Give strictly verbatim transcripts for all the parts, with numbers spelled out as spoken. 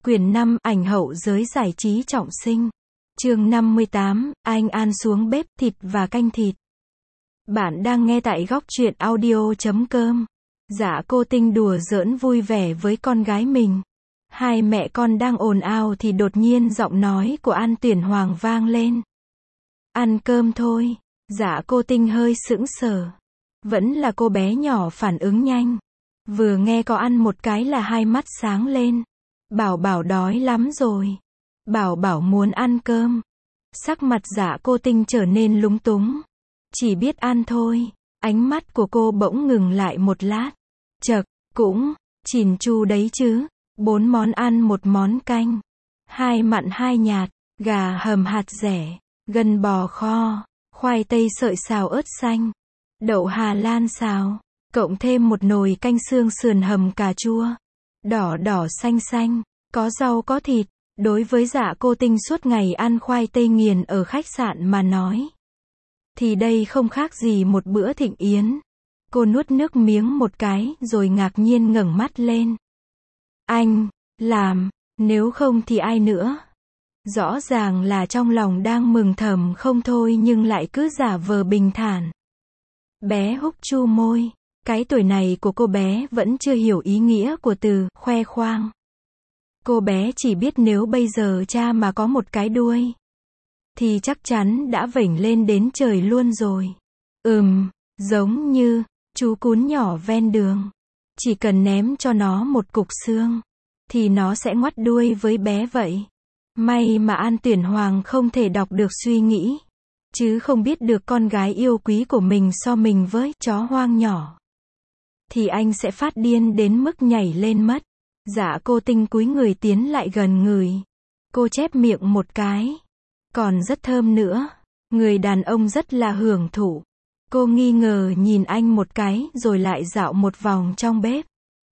Quyển năm, ảnh hậu giới giải trí trọng sinh. Chương năm mươi tám, anh An xuống bếp thịt và canh thịt. Bạn đang nghe tại góc truyện audio chấm com. Dạ cô Tinh đùa giỡn vui vẻ với con gái mình. Hai mẹ con đang ồn ào thì đột nhiên giọng nói của An Tuyển Hoàng vang lên. Ăn cơm thôi. Dạ cô Tinh hơi sững sờ. Vẫn là cô bé nhỏ phản ứng nhanh. Vừa nghe có ăn một cái là hai mắt sáng lên. Bảo Bảo đói lắm rồi. Bảo Bảo muốn ăn cơm. Sắc mặt Dạ cô Tinh trở nên lúng túng. Chỉ biết ăn thôi. Ánh mắt của cô bỗng ngừng lại một lát. Chậc, cũng, chỉn chu đấy chứ. Bốn món ăn một món canh. Hai mặn hai nhạt, gà hầm hạt dẻ, gân bò kho, khoai tây sợi xào ớt xanh, đậu Hà Lan xào, cộng thêm một nồi canh xương sườn hầm cà chua. Đỏ đỏ xanh xanh, có rau có thịt. Đối với Dạ cô Tinh suốt ngày ăn khoai tây nghiền ở khách sạn mà nói, thì đây không khác gì một bữa thịnh yến. Cô nuốt nước miếng một cái rồi ngạc nhiên ngẩng mắt lên. Anh, làm, nếu không thì ai nữa? Rõ ràng là trong lòng đang mừng thầm không thôi nhưng lại cứ giả vờ bình thản. Bé Húc chu môi. Cái tuổi này của cô bé vẫn chưa hiểu ý nghĩa của từ khoe khoang. Cô bé chỉ biết nếu bây giờ cha mà có một cái đuôi thì chắc chắn đã vểnh lên đến trời luôn rồi. Ừm, giống như chú cún nhỏ ven đường. Chỉ cần ném cho nó một cục xương thì nó sẽ ngoắt đuôi với bé vậy. May mà An Tuyển Hoàng không thể đọc được suy nghĩ, chứ không biết được con gái yêu quý của mình so mình với chó hoang nhỏ thì anh sẽ phát điên đến mức nhảy lên mất. Dạ cô Tinh cúi người tiến lại gần ngửi. Cô chép miệng một cái. Còn rất thơm nữa. Người đàn ông rất là hưởng thụ. Cô nghi ngờ nhìn anh một cái rồi lại dạo một vòng trong bếp.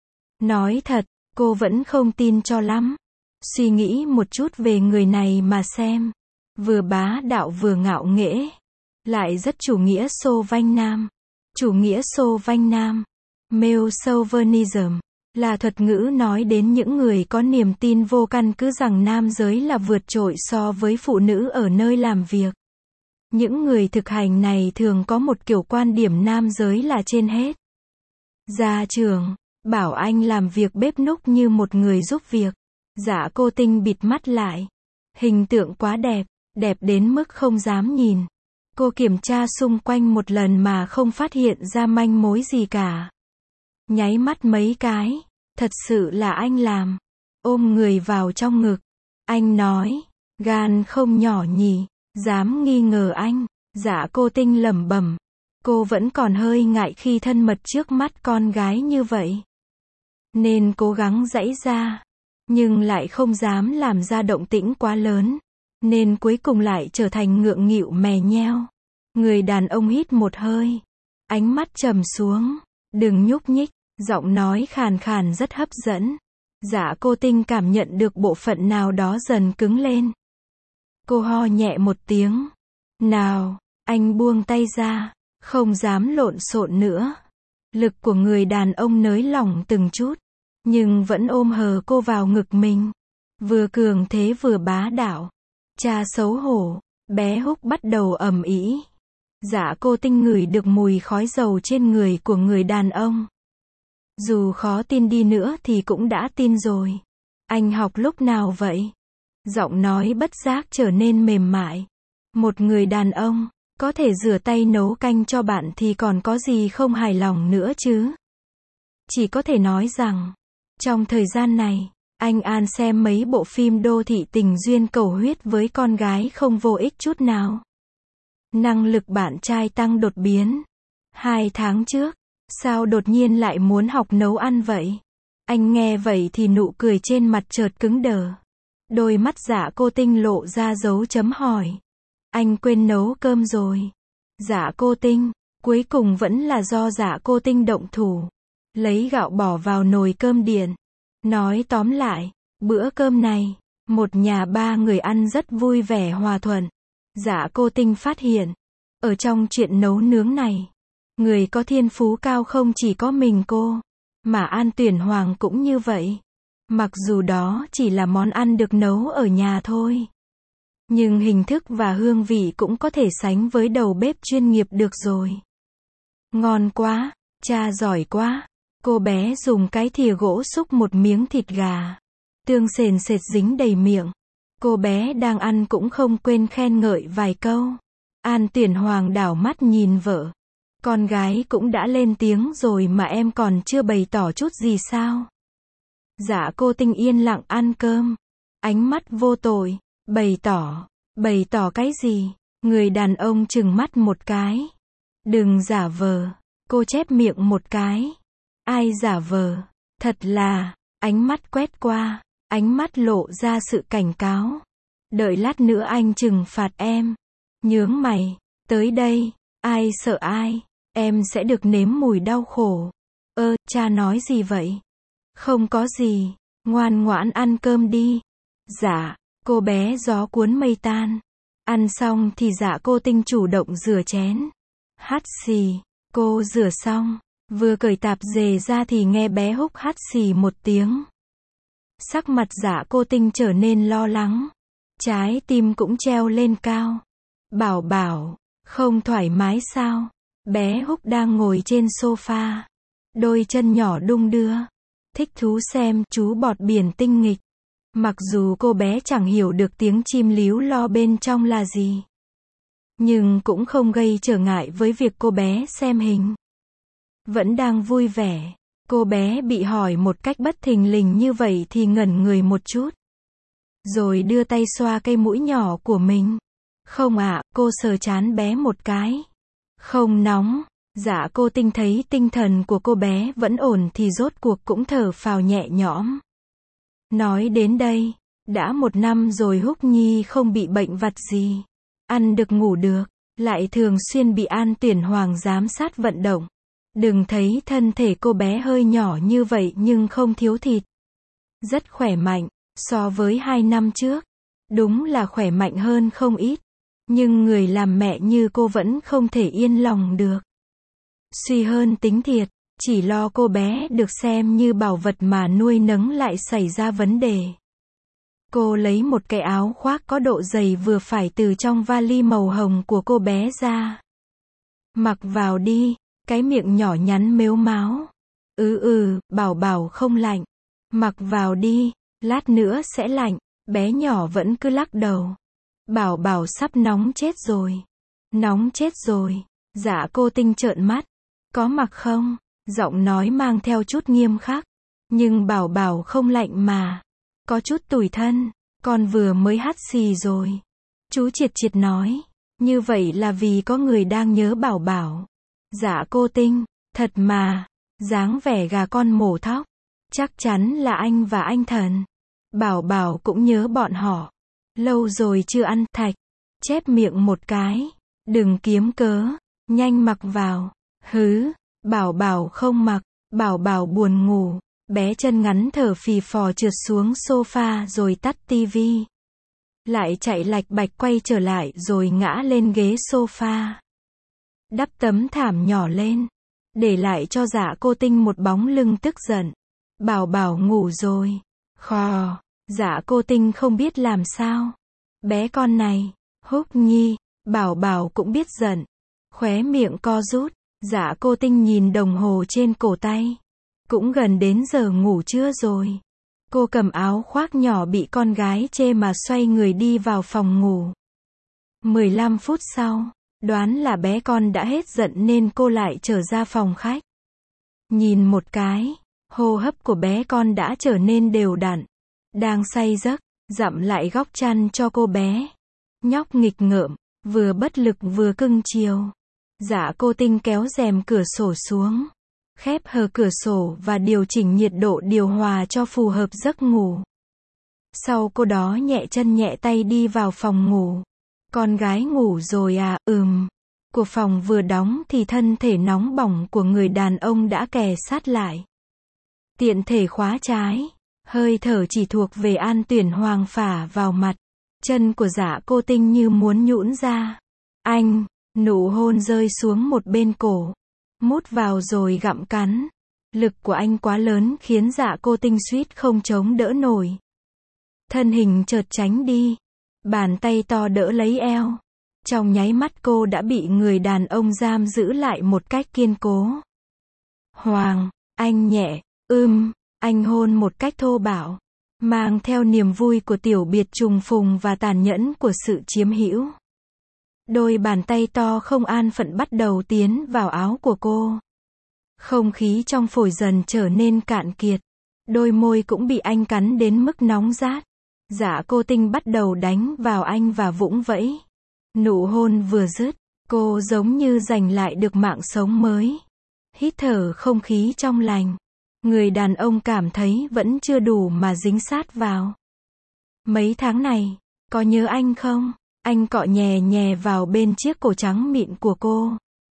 Nói thật, cô vẫn không tin cho lắm. Suy nghĩ một chút về người này mà xem. Vừa bá đạo vừa ngạo nghễ. Lại rất chủ nghĩa xô vanh nam. Chủ nghĩa xô vanh nam. Male chauvinism. Là thuật ngữ nói đến những người có niềm tin vô căn cứ rằng nam giới là vượt trội so với phụ nữ ở nơi làm việc. Những người thực hành này thường có một kiểu quan điểm nam giới là trên hết. Gia trưởng, bảo anh làm việc bếp núc như một người giúp việc. Dạ cô Tinh bịt mắt lại. Hình tượng quá đẹp, đẹp đến mức không dám nhìn. Cô kiểm tra xung quanh một lần mà không phát hiện ra manh mối gì cả. Nháy mắt mấy cái. Thật sự là anh làm. Ôm người vào trong ngực. Anh nói. Gan không nhỏ nhỉ. Dám nghi ngờ anh. Dạ cô Tinh lẩm bẩm. Cô vẫn còn hơi ngại khi thân mật trước mắt con gái như vậy. Nên cố gắng giãy ra. Nhưng lại không dám làm ra động tĩnh quá lớn. Nên cuối cùng lại trở thành ngượng nghịu mè nheo. Người đàn ông hít một hơi. Ánh mắt trầm xuống. Đừng nhúc nhích. Giọng nói khàn khàn rất hấp dẫn. Dạ cô Tinh cảm nhận được bộ phận nào đó dần cứng lên. Cô ho nhẹ một tiếng. Nào, anh buông tay ra. Không dám lộn xộn nữa. Lực của người đàn ông nới lỏng từng chút. Nhưng vẫn ôm hờ cô vào ngực mình. Vừa cường thế vừa bá đạo. Cha xấu hổ. Bé Húc bắt đầu ầm ĩ. Dạ cô Tinh ngửi được mùi khói dầu trên người của người đàn ông. Dù khó tin đi nữa thì cũng đã tin rồi. Anh học lúc nào vậy? Giọng nói bất giác trở nên mềm mại. Một người đàn ông, có thể rửa tay nấu canh cho bạn thì còn có gì không hài lòng nữa chứ? Chỉ có thể nói rằng, trong thời gian này, anh An xem mấy bộ phim đô thị tình duyên cầu huyết với con gái không vô ích chút nào. Năng lực bạn trai tăng đột biến. Hai tháng trước. Sao đột nhiên lại muốn học nấu ăn vậy? Anh nghe vậy thì nụ cười trên mặt chợt cứng đờ. Đôi mắt Dạ cô Tinh lộ ra dấu chấm hỏi. Anh quên nấu cơm rồi. Dạ cô Tinh, cuối cùng vẫn là do Dạ cô Tinh động thủ. Lấy gạo bỏ vào nồi cơm điện. Nói tóm lại, bữa cơm này, một nhà ba người ăn rất vui vẻ hòa thuận. Dạ cô Tinh phát hiện, ở trong chuyện nấu nướng này, người có thiên phú cao không chỉ có mình cô, mà An Tuyển Hoàng cũng như vậy. Mặc dù đó chỉ là món ăn được nấu ở nhà thôi. Nhưng hình thức và hương vị cũng có thể sánh với đầu bếp chuyên nghiệp được rồi. Ngon quá, cha giỏi quá. Cô bé dùng cái thìa gỗ xúc một miếng thịt gà. Tương sền sệt dính đầy miệng. Cô bé đang ăn cũng không quên khen ngợi vài câu. An Tuyển Hoàng đảo mắt nhìn vợ. Con gái cũng đã lên tiếng rồi mà em còn chưa bày tỏ chút gì sao? Dạ cô Tinh yên lặng ăn cơm. Ánh mắt vô tội. Bày tỏ. Bày tỏ cái gì? Người đàn ông trừng mắt một cái. Đừng giả vờ. Cô chép miệng một cái. Ai giả vờ? Thật là. Ánh mắt quét qua. Ánh mắt lộ ra sự cảnh cáo. Đợi lát nữa anh trừng phạt em. Nhướng mày. Tới đây. Ai sợ ai? Em sẽ được nếm mùi đau khổ. Ơ, cha nói gì vậy? Không có gì. Ngoan ngoãn ăn cơm đi. Dạ. Cô bé gió cuốn mây tan. Ăn xong thì dạ cô Tinh chủ động rửa chén. Hắt xì. Cô rửa xong. Vừa cởi tạp dề ra thì nghe bé Húc hắt xì một tiếng. Sắc mặt dạ cô Tinh trở nên lo lắng. Trái tim cũng treo lên cao. Bảo bảo. Không thoải mái sao? Bé Húc đang ngồi trên sofa. Đôi chân nhỏ đung đưa. Thích thú xem chú bọt biển tinh nghịch. Mặc dù cô bé chẳng hiểu được tiếng chim líu lo bên trong là gì. Nhưng cũng không gây trở ngại với việc cô bé xem hình. Vẫn đang vui vẻ. Cô bé bị hỏi một cách bất thình lình như vậy thì ngẩn người một chút. Rồi đưa tay xoa cây mũi nhỏ của mình. Không ạ, cô sờ trán bé một cái. Không nóng. Dạ cô Tinh thấy tinh thần của cô bé vẫn ổn thì rốt cuộc cũng thở phào nhẹ nhõm. Nói đến đây, đã một năm rồi Húc Nhi không bị bệnh vặt gì. Ăn được ngủ được, lại thường xuyên bị An Tuyển Hoàng giám sát vận động. Đừng thấy thân thể cô bé hơi nhỏ như vậy nhưng không thiếu thịt. Rất khỏe mạnh, so với hai năm trước. Đúng là khỏe mạnh hơn không ít. Nhưng người làm mẹ như cô vẫn không thể yên lòng được. Suy hơn tính thiệt, chỉ lo cô bé được xem như bảo vật mà nuôi nấng lại xảy ra vấn đề. Cô lấy một cái áo khoác có độ dày vừa phải từ trong vali màu hồng của cô bé ra. Mặc vào đi, cái miệng nhỏ nhắn mếu máo. Ừ ừ, bảo bảo không lạnh. Mặc vào đi, lát nữa sẽ lạnh. Bé nhỏ vẫn cứ lắc đầu. Bảo bảo sắp nóng chết rồi. Nóng chết rồi. Dạ cô Tinh trợn mắt. Có mặc không? Giọng nói mang theo chút nghiêm khắc. Nhưng bảo bảo không lạnh mà. Có chút tủi thân. Con vừa mới hắt xì rồi. Chú Triệt Triệt nói. Như vậy là vì có người đang nhớ bảo bảo. Dạ cô Tinh. Thật mà. Dáng vẻ gà con mổ thóc. Chắc chắn là anh và anh Thần. Bảo bảo cũng nhớ bọn họ. Lâu rồi chưa ăn. Thạch. Chép miệng một cái. Đừng kiếm cớ. Nhanh mặc vào. Hứ. Bảo bảo không mặc. Bảo bảo buồn ngủ. Bé chân ngắn thở phì phò trượt xuống sofa rồi tắt tivi. Lại chạy lạch bạch quay trở lại rồi ngã lên ghế sofa. Đắp tấm thảm nhỏ lên. Để lại cho dạ cô Tinh một bóng lưng tức giận. Bảo bảo ngủ rồi. Khò. Dạ cô Tinh không biết làm sao. Bé con này. Húc Nhi. Bảo bảo cũng biết giận. Khóe miệng co rút. Dạ cô Tinh nhìn đồng hồ trên cổ tay. Cũng gần đến giờ ngủ trưa rồi. Cô cầm áo khoác nhỏ bị con gái chê mà xoay người đi vào phòng ngủ. mười lăm phút sau, đoán là bé con đã hết giận nên cô lại trở ra phòng khách. Nhìn một cái, hô hấp của bé con đã trở nên đều đặn. Đang say giấc, dặm lại góc chăn cho cô bé. Nhóc nghịch ngợm, vừa bất lực vừa cưng chiều. Dạ cô Tinh kéo rèm cửa sổ xuống. Khép hờ cửa sổ và điều chỉnh nhiệt độ điều hòa cho phù hợp giấc ngủ. Sau cô đó nhẹ chân nhẹ tay đi vào phòng ngủ. Con gái ngủ rồi à, ừm. Của phòng vừa đóng thì thân thể nóng bỏng của người đàn ông đã kề sát lại. Tiện thể khóa trái. Hơi thở chỉ thuộc về An Tuyển Hoàng phả vào mặt. Chân của Dạ cô Tinh như muốn nhũn ra. Anh, nụ hôn rơi xuống một bên cổ. Mút vào rồi gặm cắn. Lực của anh quá lớn khiến Dạ Cô Tinh suýt không chống đỡ nổi. Thân hình chợt tránh đi. Bàn tay to đỡ lấy eo. Trong nháy mắt cô đã bị người đàn ông giam giữ lại một cách kiên cố. Hoàng, anh nhẹ, ưm, anh hôn một cách thô bạo, mang theo niềm vui của tiểu biệt trùng phùng và tàn nhẫn của sự chiếm hữu. Đôi bàn tay to không an phận bắt đầu tiến vào áo của cô. Không khí trong phổi dần trở nên cạn kiệt. Đôi môi cũng bị anh cắn đến mức nóng rát. Dạ Cô Tinh bắt đầu đánh vào anh và vũng vẫy. Nụ hôn vừa dứt, cô giống như giành lại được mạng sống mới. Hít thở không khí trong lành. Người đàn ông cảm thấy vẫn chưa đủ mà dính sát vào. Mấy tháng này, có nhớ anh không? Anh cọ nhẹ nhẹ vào bên chiếc cổ trắng mịn của cô.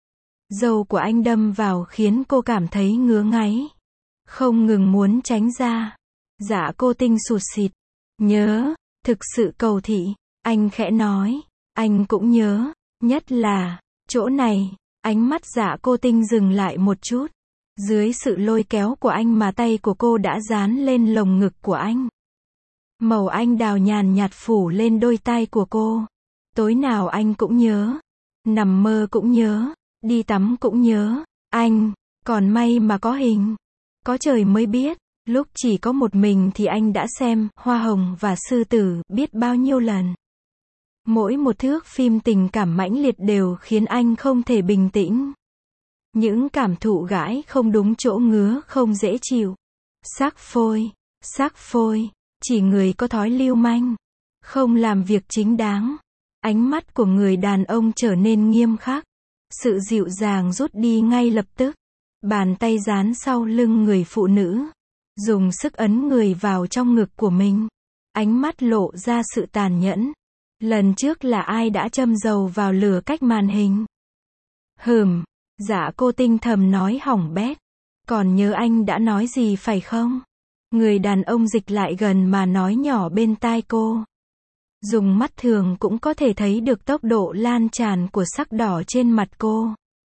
Dầu của anh đâm vào khiến cô cảm thấy ngứa ngáy. Không ngừng muốn tránh ra. Dạ Cô Tinh sụt sịt. Nhớ, thực sự cầu thị. Anh khẽ nói. Anh cũng nhớ. Nhất là, chỗ này. Ánh mắt Dạ Cô Tinh dừng lại một chút. Dưới sự lôi kéo của anh mà tay của cô đã dán lên lồng ngực của anh. Màu anh đào nhàn nhạt phủ lên đôi tai của cô. Tối nào anh cũng nhớ. Nằm mơ cũng nhớ. Đi tắm cũng nhớ. Anh, còn may mà có hình. Có trời mới biết. Lúc chỉ có một mình thì anh đã xem Hoa Hồng và Sư Tử biết bao nhiêu lần. Mỗi một thước phim tình cảm mãnh liệt đều khiến anh không thể bình tĩnh. Những cảm thụ gãi không đúng chỗ ngứa không dễ chịu. Sắc phôi, sắc phôi, chỉ người có thói lưu manh, không làm việc chính đáng. Ánh mắt của người đàn ông trở nên nghiêm khắc. Sự dịu dàng rút đi ngay lập tức. Bàn tay dán sau lưng người phụ nữ. Dùng sức ấn người vào trong ngực của mình. Ánh mắt lộ ra sự tàn nhẫn. Lần trước là ai đã châm dầu vào lửa cách màn hình? Hừm, Dạ Cô Tinh thầm nói hỏng bét. Còn nhớ anh đã nói gì phải không? Người đàn ông dịch lại gần mà nói nhỏ bên tai cô. Dùng mắt thường cũng có thể thấy được tốc độ lan tràn của sắc đỏ trên mặt cô.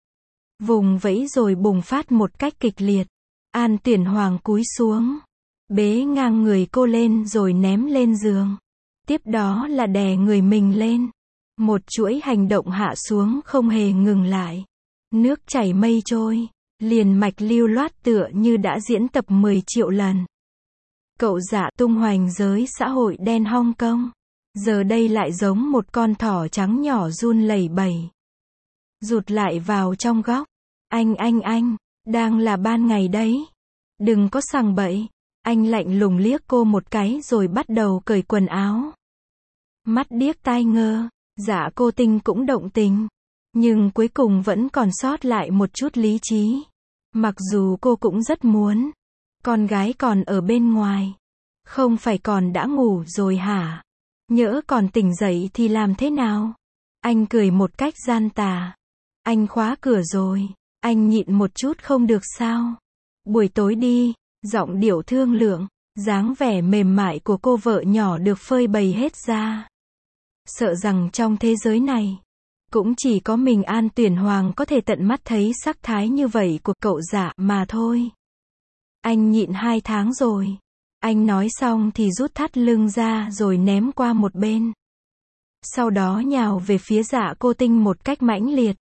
Vùng vẫy rồi bùng phát một cách kịch liệt. An Tuyển Hoàng cúi xuống. Bế ngang người cô lên rồi ném lên giường. Tiếp đó là đè người mình lên. Một chuỗi hành động hạ xuống không hề ngừng lại. Nước chảy mây trôi. Liền mạch lưu loát tựa như đã diễn tập mười triệu lần. Cậu Dạ tung hoành giới xã hội đen Hong Kong. Giờ đây lại giống một con thỏ trắng nhỏ run lẩy bẩy. Rụt lại vào trong góc. Anh anh anh, đang là ban ngày đấy. Đừng có sằng bậy. Anh lạnh lùng liếc cô một cái rồi bắt đầu cởi quần áo. Mắt điếc tai ngơ, Dạ Cô Tinh cũng động tình. Nhưng cuối cùng vẫn còn sót lại một chút lý trí. Mặc dù cô cũng rất muốn. Con gái còn ở bên ngoài. Không phải còn đã ngủ rồi hả? Nhỡ còn tỉnh dậy thì làm thế nào? Anh cười một cách gian tà. Anh khóa cửa rồi. Anh nhịn một chút không được sao? Buổi tối đi, giọng điệu thương lượng, dáng vẻ mềm mại của cô vợ nhỏ được phơi bày hết ra. Sợ rằng trong thế giới này, cũng chỉ có mình An Tuyển Hoàng có thể tận mắt thấy sắc thái như vậy của cậu Dạ mà thôi. Anh nhịn hai tháng rồi. Anh nói xong thì rút thắt lưng ra rồi ném qua một bên. Sau đó nhào về phía Dạ Cô Tinh một cách mãnh liệt.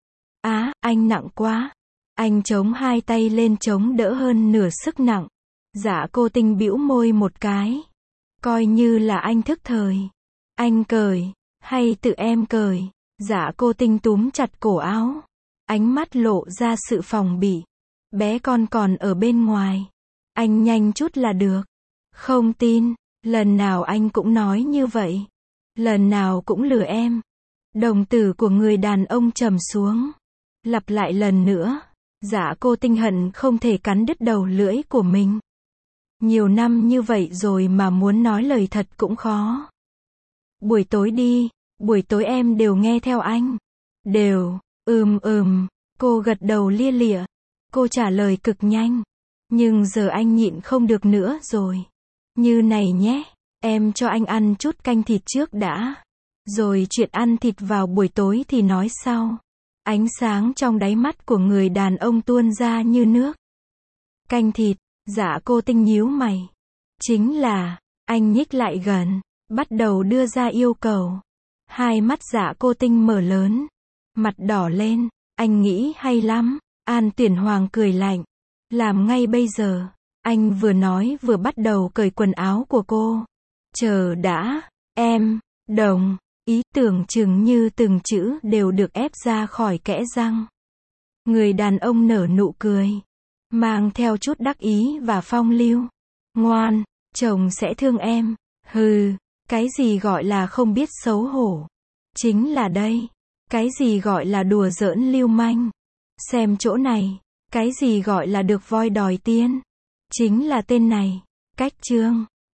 Á, anh nặng quá. Anh chống hai tay lên chống đỡ hơn nửa sức nặng. Dạ Cô Tinh bĩu môi một cái. Coi như là anh thức thời. Anh cởi, hay tự em cởi? Dạ Cô Tinh túm chặt cổ áo. Ánh mắt lộ ra sự phòng bị. Bé con còn ở bên ngoài. Anh nhanh chút là được. Không tin, lần nào anh cũng nói như vậy. Lần nào cũng lừa em. Đồng tử của người đàn ông trầm xuống. Lặp lại lần nữa. Dạ Cô Tinh hận không thể cắn đứt đầu lưỡi của mình. Nhiều năm như vậy rồi mà muốn nói lời thật cũng khó. Buổi tối đi, buổi tối em đều nghe theo anh. Đều, ừm ừm, cô gật đầu lia lịa. Cô trả lời cực nhanh. Nhưng giờ anh nhịn không được nữa rồi. Như này nhé, em cho anh ăn chút canh thịt trước đã. Rồi chuyện ăn thịt vào buổi tối thì nói sau. Ánh sáng trong đáy mắt của người đàn ông tuôn ra như nước. Canh thịt, Dạ Cô Tinh nhíu mày. Chính là, anh nhích lại gần, bắt đầu đưa ra yêu cầu. Hai mắt Dạ Cô Tinh mở lớn, mặt đỏ lên, anh nghĩ hay lắm. An Tuyển Hoàng cười lạnh. Làm ngay bây giờ. Anh vừa nói vừa bắt đầu cởi quần áo của cô. Chờ đã, em, đồng, ý tưởng chừng như từng chữ đều được ép ra khỏi kẽ răng. Người đàn ông nở nụ cười, mang theo chút đắc ý và phong lưu. Ngoan, chồng sẽ thương em. Hừ, cái gì gọi là không biết xấu hổ? Chính là đây. Cái gì gọi là đùa giỡn lưu manh? Xem chỗ này. Cái gì gọi là được voi đòi tiên? Chính là tên này. Cách chương.